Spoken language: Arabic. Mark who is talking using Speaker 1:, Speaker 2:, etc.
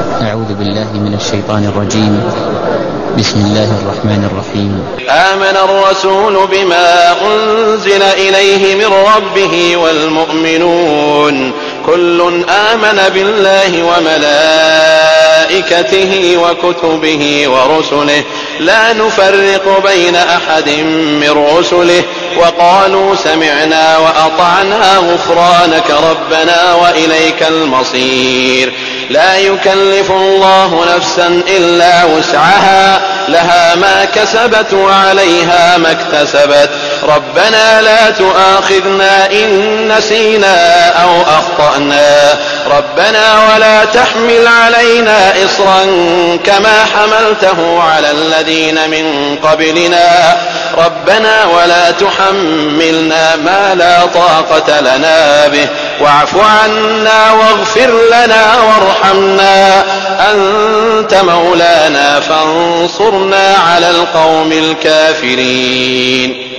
Speaker 1: أعوذ بالله من الشيطان الرجيم. بسم الله الرحمن الرحيم.
Speaker 2: آمن الرسول بما أنزل إليه من ربه والمؤمنون كل آمن بالله وملائكته وكتبه ورسله لا نفرق بين أحد من رسله وقالوا سمعنا وأطعنا غفرانك ربنا وإليك المصير. لا يكلف الله نفسا إلا وسعها لها ما كسبت وعليها ما اكتسبت ربنا لا تؤاخذنا إن نسينا أو أخطأنا ربنا ولا تحمل علينا إصرا كما حملته على الذين من قبلنا ربنا ولا تحملنا ما لا طاقة لنا به واعف عنا واغفر لنا وارحمنا أنت مولانا فانصرنا على القوم الكافرين.